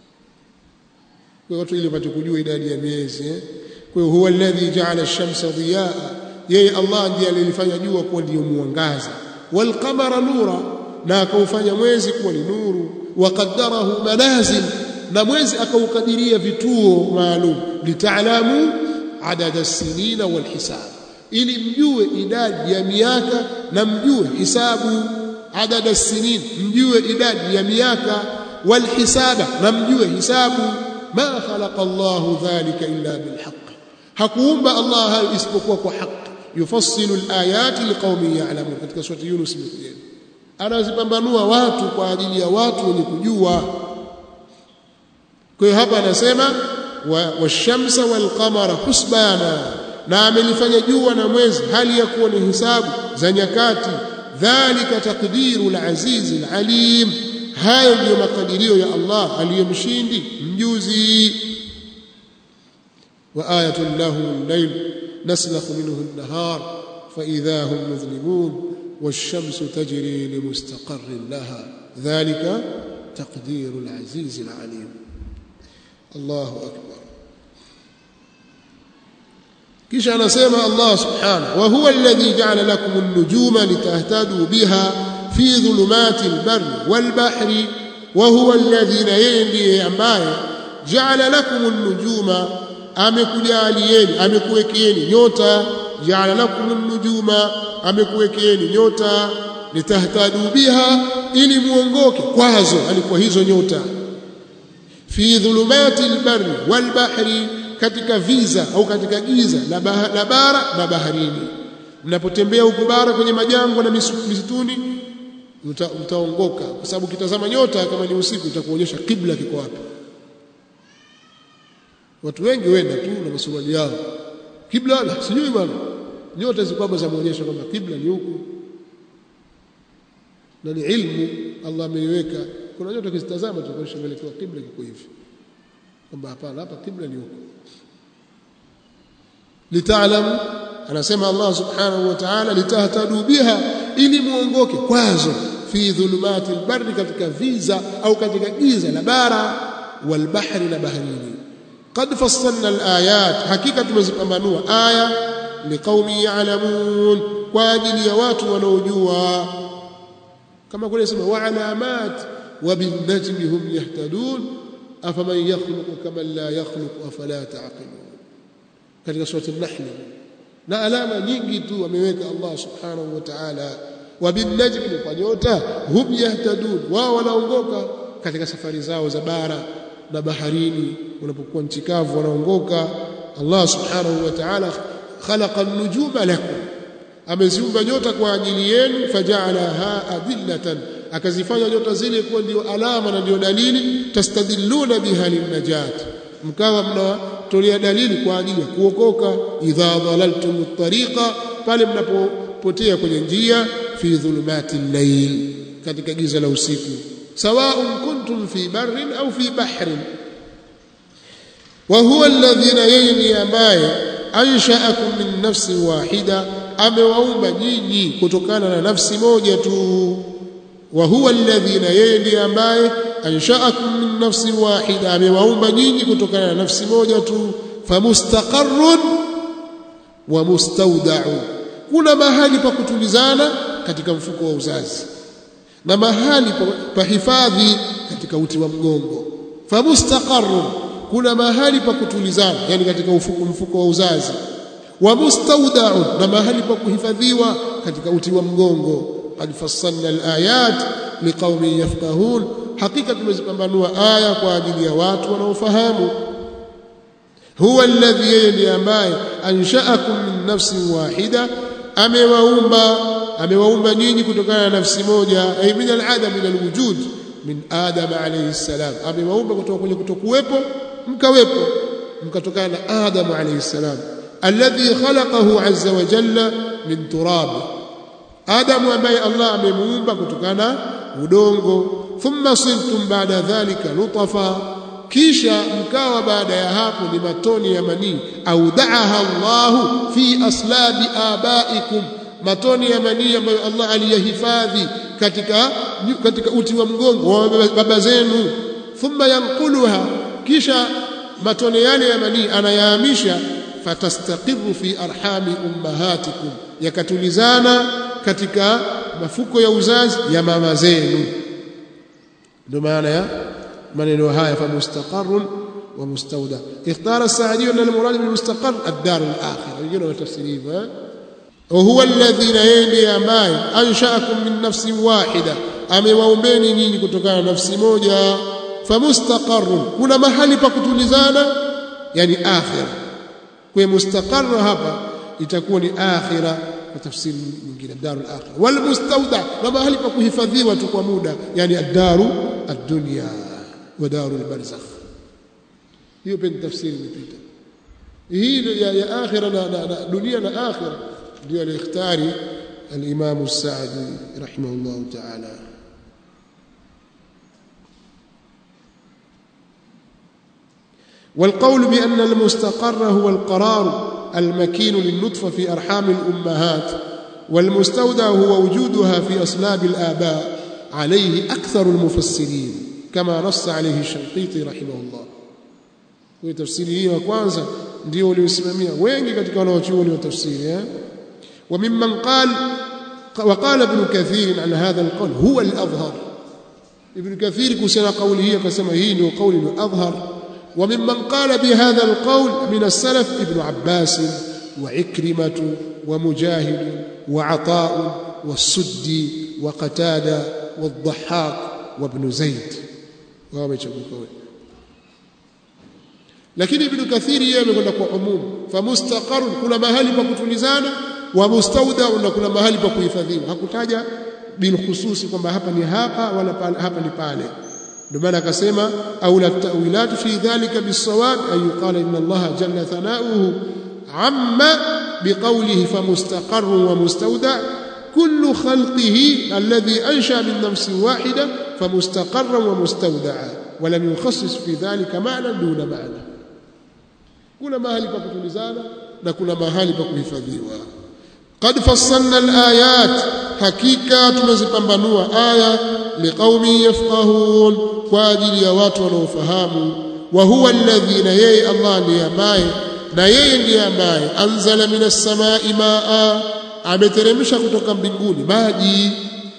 وقت اللي بتقولوا idadi ya miezi. Kwa hiyo huwa alladhi ja'ala ash-shamsa dhiyaa, yeye Allah ndiye aliyefanya jua kuwa ndio mwangaza, wal qamara nura, na akaufanya mwezi kuwa ni nuru, wa qaddarahu manazil, na mwezi akaukadiria vituo maalum, litaalamu adada as-sinina wal hisab, ili mjue idadi ya miaka na mjue hisabu. Adada as-sinin, mjue idadi ya miaka, wal hisaba, na mjue hisabu. Ma khalaqa Allahu dhalika illa bil haqq, hakuumba Allah hayo isipokuwa kwa haki. Yufassilu al-ayati liqaumin ya'lamun, katika sura Yunus imekuja, anazipambanua watu kwa ajili ya watu wenye kujua. Kwa hiyo hapa anasema washamsa walqamara husbana, na amelifanya jua na mwezi hali ya kuwa ni hisabu za nyakati. Dhalika taqdiru al-aziz al-alim, hayo ndiyo makadirio ya Allah aliyemshindi mjuzi. Wa ayatun lahum al-layl naslakhu minhu an-nahar fa idha hum mudhlimun wash-shamsu tajri li mustaqarrin laha dhalika taqdiru al-aziz al-alim. Allahu akbar. Kisha anasema Allah subhanahu, wa huwa alladhi ja'ala lakum an-nujuma litahtadu biha fi dhulumati al-barri wal-bahri, wa huwa alladhi, na yeye ndiye ambaye ja'ala lakum an-nujuma, amekujalieni, amekuwekeeni nyota. Ja'ala lakum an-nujuma, amekuwekeeni nyota, litahtadu biha, ili muongoke kwazo, alikuwa hizo nyota. Fi dhulumati al-barri wal-bahri, katika viza au katika giza la bara na baharini. Mnapotembea huko bara kwenye majangwa na misituni, mtaongoka, kwa sababu kitazama nyota kama ni usiku itakuonyesha kibla kiko wapi. Watu wengi wenda tu na maswali yao, kibla la sijui bwana, nyota zikubwa zamuonyesha kwamba kibla ni huku, na ni ilmu Allah ameiweka. Kuna nyota ukizitazama tunaonyesha mwelekeo wa kibla kiko hivi, kwamba hapana, hapa kibla ni huku. Litaalamu, anasema Allah subhanahu wa ta'ala, litahtadu biha, ili muongoke kwazo. Fi dhulumati albarri, katika viza au katika giza la bara, wal bahri, na baharini. Qad fassalna alayat, hakika tumezipambanua aya, liqaumi ya'lamun, kwa ajili ya watu wanaojua. Kama kule sema wa alamat wa bin najmi hum yahtadun afaman yakhluqu kama la yakhluqu afala ta'qilun, katika sura an-Nahl. Na alama nyingi tu ameweka Allah subhanahu wa ta'ala. Wa bin najmi, kwa nyota, hum yahtadun, wao wanaongoka katika safari zao za bara na baharini unapokuwa nchi kavu wanaongoka. Allah subhanahu wa ta'ala khalaqa an-nujuma lakum, ameziumba nyota kwa ajili yenu. Faja'alaha adillatan, akazifanya nyota zile kuwa ndio alama na ndio dalili. Tastadilluna biha linnajat, mkawa mnatolea dalili kwa ajili ya kuokoka. Idha dhalaltum at-tariqa, pale mnapopotea kwenye njia. Fi dhulumati al-layl, katika giza la usiku. Sawa'un kuntum fi barrin au fi bahrin. Wa huwa alladhina, yeye ndiye ambaye ansha'akum min nafsin wahida, amewaumba nyinyi kutokana na nafsi moja tu. Wa huwa alladhina, yeye ndiye ambaye ansha'akum min nafsin wahida, amewaumba nyinyi kutokana na nafsi moja tu. Famustaqarrun wa mustawda'un, kuna mahali pa kutulizana katika mfuko wa uzazi na mahali pa hifadhi katika uti wa mgongo. Famustaqarrun, kuna mahali pa kutulizana, yani katika mfuko wa uzazi. Wa mustawda'un, na mahali pa kuhifadhiwa katika uti wa mgongo. Qad fassalna al-ayat liqaumin yafqahun, hakika tumezipambanua aya kwa ajili ya watu wanaofahamu. Huwa alladhi, yeye ndiye ambaye ansha'akum min nafsin wahida, amewaumba nyinyi kutokana na nafsi moja. Ay min al-adam ila al-wujud, min Adam alayhi salam, amewaumba kutoka kwenye kutokuwepo mkawepo, mkatokana na Adam alayhi salam. Alladhi khalaqahu azza wa jalla min turab, Adam ambaye Allah amemuumba kutokana na udongo. Thumma sirtum ba'da dhalika nutfa, kisha mkawa baada ya hapo ni matoni ya manii. Audaaha Allahu fi aslabi abaikum, matoni ya manii ambayo Allah aliyahifadhi katika uti wa mgongo wa baba zenu. Thumma yanquluha, kisha matone yale ya manii anayahamisha. Fatastaqiru fi arhami ummahatikum, yakatulizana katika mafuko ya uzazi ya mama zenu. Ndio maana ya maneno haya, famustaqarrun wa mustawda. Ikhtara as-Sa'di anna al-murad bil mustaqarr ad-dar al-akhirah, wengine watafsiriwa. Wa huwa alladhi, yeye ambaye ansha'akum min nafsin wahida, amewaumbeni nyinyi kutokana na nafsi moja. Famustaqarrun, kuna mahali pa kutulizana, yani akhira. Kwa mustaqarr hapa itakuwa ni akhira kwa tafsiri nyingine, darul akhirah. Wal mustawda, na mahali pa kuhifadhiwa tu kwa muda, yani ad-daru ad-dunya wa darul barzakh. Hiyo pia tafsiri imepita. Hii ya akhira na dunia na akhira ndio al-ikhtari al-Imam as-Sa'di rahimahullah ta'ala. والقول بأن المستقر هو القرار المكين للنطفة في أرحام الأمهات، والمستودع هو وجودها في أصلاب الآباء، عليه أكثر المفسرين كما نص عليه الشنقيطي رحمه الله. وتفسيره وكwanza ndio uliosimamia wengi katika wanaochuoni wa tafsiri. وممن قال وقال ابن كثير عن هذا القول هو الأظهر. ابن كثير كسر قوله كما هي ndio قول الأظهر. وممن قال بهذا القول من السلف ابن عباس وعكرمة ومجاهد وعطاء والسدي وقتادة والضحاك وابن زيد، وهو يشبه قول. لكن ابن كثير يقول لك عموم، فمستقر كل mahali pa kutulizana, wa mustawda kuna mahali pa kuhifadhiwa. Hakutaja bil khususi kwamba hapa ni hapa wala hapa ni pale. ndio maana akasema au la ta'wilat fi dhalika bisawab ay qala inna Allah jalla thana'uhu amma biqawlihi famustaqarr wa mustawda kullu khalqihi alladhi ansha min nafsin wahida famustaqarr wa mustawda'a wa lam yukhassis fi dhalika ma'na duna ma'na. kuna mahali pa kutulizana na kuna mahali pa kuhifadhiwa. قد فصلنا الآيات حقيقة tumezipambanua aya liqaumi yafqahun kwa ajili ya watu wanaofahamu. wa huwa alladhi, na yeye Allah ndiye ambaye, na yeye ndiye ambaye anzala minas samai maa, ameteremsha kutoka mbinguni maji.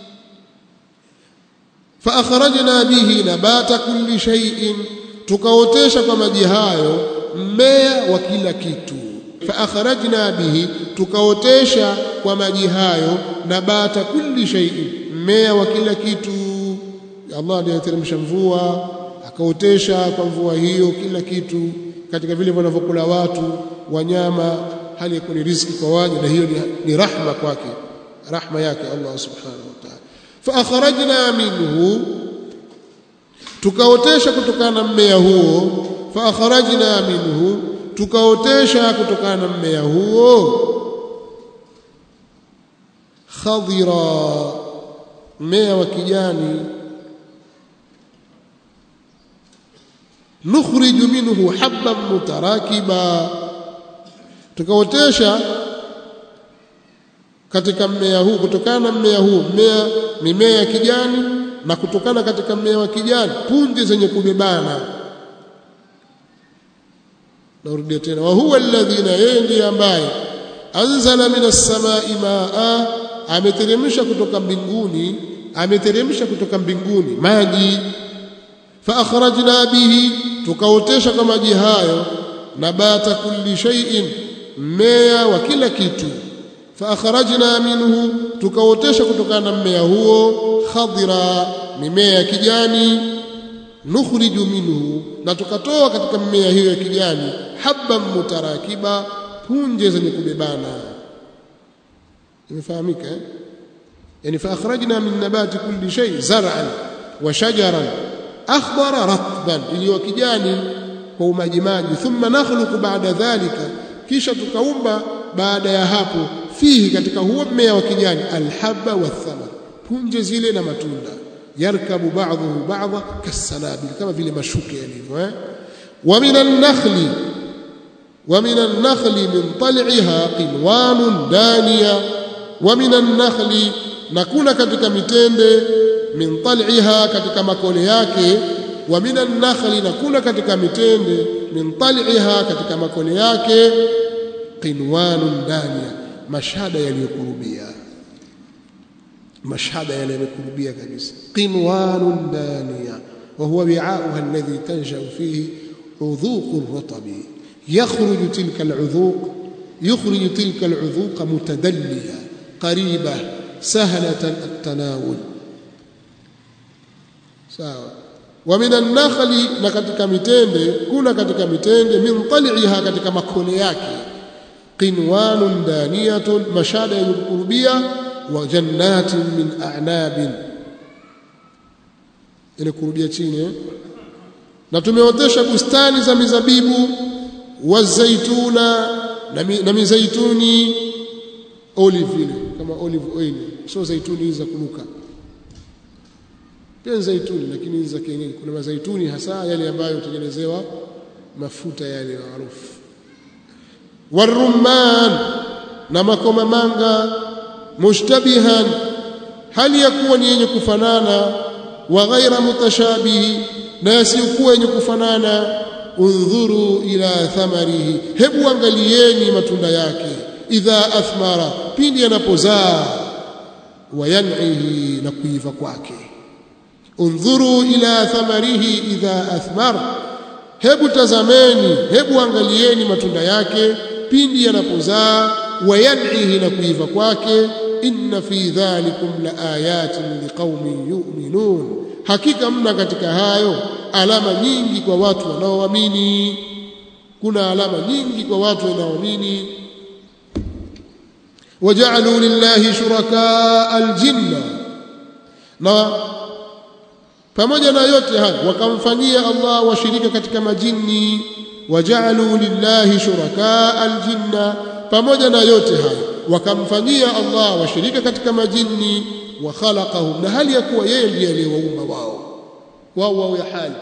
fa akhrajna bihi nabata kulli shay'in, tukaotesha kwa maji hayo mmea wa kila kitu. fa akhrajna bihi, tukaotesha kwa maji hayo nabata kulli shay'in, mmea wa kila kitu. Allah ndiye ateremsha mvua, akaotesha kwa mvua hiyo kila kitu katika vile wanavyokula watu, wanyama, hali ya ni riziki kwa waja, na hiyo ni rahma kwake, rahma yake Allah subhanahu wa ta'ala. Fa akhrajna minhu, tukaotesha kutokana na mmea huo. Fa akhrajna minhu, tukaotesha kutokana na mmea huo khadira, mmea wa kijani. Nukhriju minhu habban mutarakiba, tukaotesha katika mmea huu, kutokana na mmea huu, mimea ya kijani, na kutokana katika mmea wa kijani punje zenye kubebana. Narudia tena, wa huwa alladhi, na yeye ndiye ambaye anzala minas samai maa, ameteremsha kutoka mbinguni maji. Fa akhrajna bihi, tukaotesha kwa maji hayo nabata kulli shay'in, mmea wa kila kitu. Fa akhrajna minhu, tukaotesha kutokana na mmea huo khadira, mimea ya kijani. Nukhriju minhu, na tukatoa katika mimea hiyo ya kijani habban mutarakiba, punje zenye kubebana. Imefahamika eh? Yani fa akhrajna min nabati kulli shay zar'an wa shajaran akhdara ratban, iliyo kijani kwa umajimaji. Thumma nakhluqu ba'da dhalika, kisha tukaumba baada ya hapo, fihi, katika huo mmea wa kijani, alhabba wathamar, punje zile na matunda. Yarkabu ba'dhuhu ba'dha kasanabil, kama vile mashuke yalivyo eh. Wa minan nakhli min tal'iha qinwanun daniya, wa minan nakhli, na kuna katika mitende, min tal'iha, katika makole yake, wa minan nakhli, na kuna katika mitende, min tal'iha, katika makole yake, qinwanun daniya, mashada yaliyokurubia, mashada yaliyokurubia kabisa. Qinwanun daniya wa huwa wi'a'uha alladhi tansha'u fihi udhuq ar-ratab, يخرج تلك العذوق متدلية قريبة سهلة التناول. sawa. Wa minan nakhli, na katika mitende, kuna katika mitende, min tal'iha, katika makole yake, qinwanun daniyatun, mashada yenye kukurubia, wa jannatin min a'nabin, ile kurubia chini na tumeotesha bustani za mizabibu, wa zaituna, na mizaituni, olive, kama olive oil, sio zaituni hizi za kunuka, pia zaituni lakini hizi za kienyeji. Kuna mazaituni hasa yale ambayo hutengenezewa mafuta yale maarufu. Warumman, na makomamanga, mushtabihan, hali ya kuwa ni yenye kufanana, wa ghaira mutashabihi, na yasiyokuwa yenye kufanana. Undhuru ila thamarihi, hebu angalieni matunda yake. Idha athmara, pindi yanapozaa. Wa yan'ihi, na kuiva kwake. Undhuru ila thamarihi idha athmara, hebu tazameni, hebu angalieni matunda yake pindi yanapozaa. Wa yan'ihi, na kuiva kwake. Inna fi dhalikum la ayatin liqaumin yu'minun, hakika mna katika hayo alama nyingi kwa watu wanaoamini. Kuna alama nyingi kwa watu wanaoamini. Waja'alu lillahi shuraka aljinna, na pamoja na yote hayo wakamfanyia Allah washirika katika majini. Waja'alu lillahi shuraka aljinna, pamoja na yote hayo wakamfanyia Allah washirika katika majini. Wa khalaqahum, na hali ya kuwa yeye ndiye aliyewaumba wao ya hali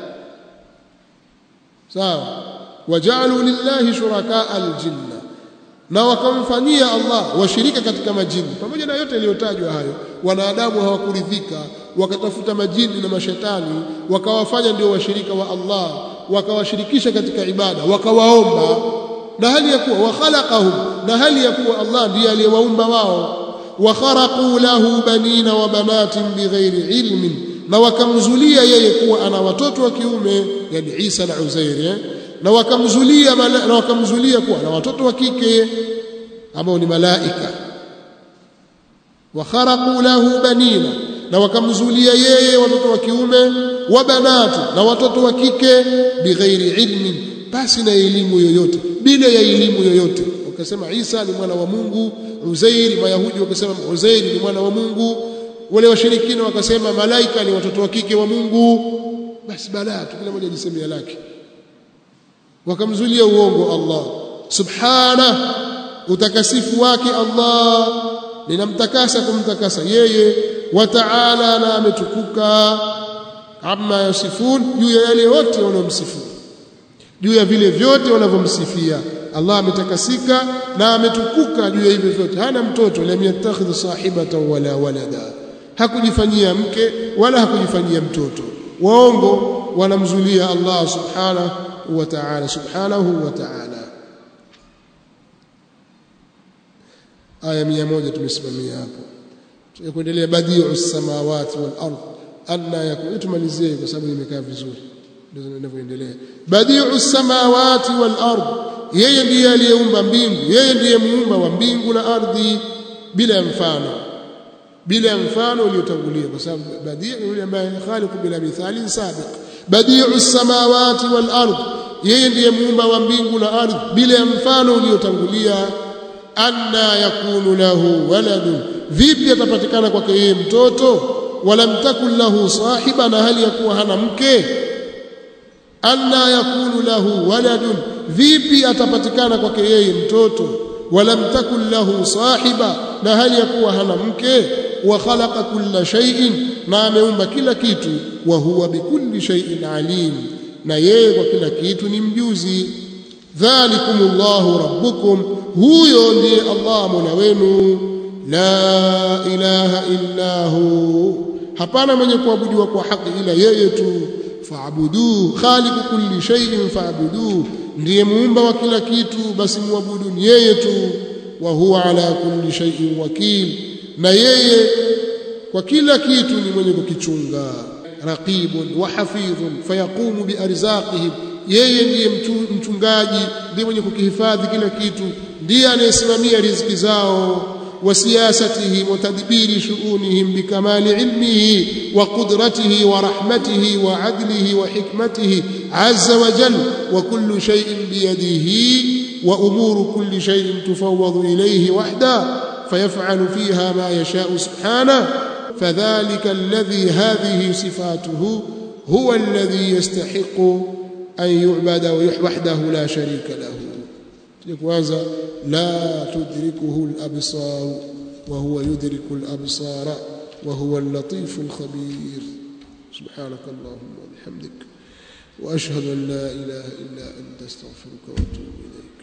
sawa. Waja'alu lillahi shuraka aljinna, na wakamfanyia Allah washirika katika majini. Pamoja na yote yaliyotajwa hayo, wanadamu hawakuridhika, wakatafuta majini na mashetani, wakawafanya ndio washirika wa Allah, wakawashirikisha katika ibada, wakawaomba, na hali ya kuwa wa khalaqahum, na hali ya kuwa Allah ndiye aliyewaumba wao. Wa kharaqu lahu banina wa banatin bighairi ilmin, na wakamzulia yeye kuwa ana watoto wa kiume, yani Isa na Uzair, na wakamzulia kuwa ana watoto wa kike ambao ni malaika. Wa kharaqu lahu banina, na wakamzulia yeye watoto wa kiume, wa banatu, na watoto wa kike, bighairi ilmin, basi na elimu yoyote, bila ya elimu yoyote. Wakasema Isa ni mwana wa Mungu, Uzairi, Mayahudi wakasema Uzairi ni mwana wa Mungu, wale washirikina wakasema malaika ni watoto wa kike wa Mungu. Basi balaa tu, kila mmoja ajisemea lake, wakamzulia uongo Allah subhana, utakasifu wake Allah, ninamtakasa kumtakasa yeye, wa ta'ala, na ametukuka, amma yasifun, juu ya yale yote wanaomsifu, juu ya vile vyote wanavyomsifia Allah. Ametakasika na ametukuka juu ya hivyo vyote. Hana mtoto, lam yattakhidh sahibatan wala walada, hakujifanyia mke wala hakujifanyia mtoto. Waongo wanamzulia Allah subhanahu wa ta'ala, subhanahu wa ta'ala. Aya 100 tumesimamia hapo. Tunaendelea badi'us samawati wal ard anna yakun, tumalizie kwa sababu imekaa vizuri, ndio ninavyoendelea. Badi'us samawati wal ard, yeye ndiye aliyeumba mbingu, yeye ndiye muumba wa mbingu na ardhi, bila mfano, bila mfano uliotangulia, kwa sababu badi' yule ambaye khaliq bila mithali sabiq. Badi'us samawati wal ard, yeye ndiye muumba wa mbingu na ardhi, bila mfano uliotangulia. Anna yakunu lahu waladun, vipi atapatikana kwake yeye mtoto? Walam takun lahu sahiba, na hali yakuwa hana mke. Anna yakunu lahu waladun, vipi atapatikana kwake yeye mtoto? Walam takun lahu sahiba, na hali yakuwa hana mke. Wa khalaqa kulla shay'in, na ameumba kila kitu. Wa huwa bikulli shay'in alim, na yeye kwa kila kitu ni mjuzi. Dhalikumullahu rabbukum, huyo ndiye Allah mola wenu. La ilaha illa hu, hapana mwenye kuabudiwa kwa haki ila yeye tu. Fa'budu khaliqu kulli shay'in fa'budu, ndiye muumba wa kila kitu, basi muabudu ni yeye tu. Wa huwa ala kulli shay'in wakil, na yeye kwa kila kitu ni mwenye kukichunga. Raqibun wa hafidhun fayaqumu bi arzaqihim, yeye ndiye mchungaji, ndiye mwenye kukihifadhi kila kitu, ndiye anayesimamia riziki zao. Wa siyasatihi wa tadbiri shu'unihim bikamali ilmihi wa qudratihi wa rahmatihi wa adlihi wa hikmatihi azza wa jalla. Wa kullu shay'in biyadihi wa umuru kulli shay'in tufawwadhu ilayhi wahda fayaf'alu fiha ma yasha'u subhanahu. Fadhalika alladhi hadhihi sifatuhu huwa alladhi yastahiqu an yu'bada wahdahu la sharika lahu. Kwanza, la tudrikuhu al-absar wa huwa yudriku al-absara wa huwa al-latif al-khabir. Subhanakallahumma wa bihamdik wa ashhadu an la ilaha illa anta astaghfiruka wa atubu ilayk.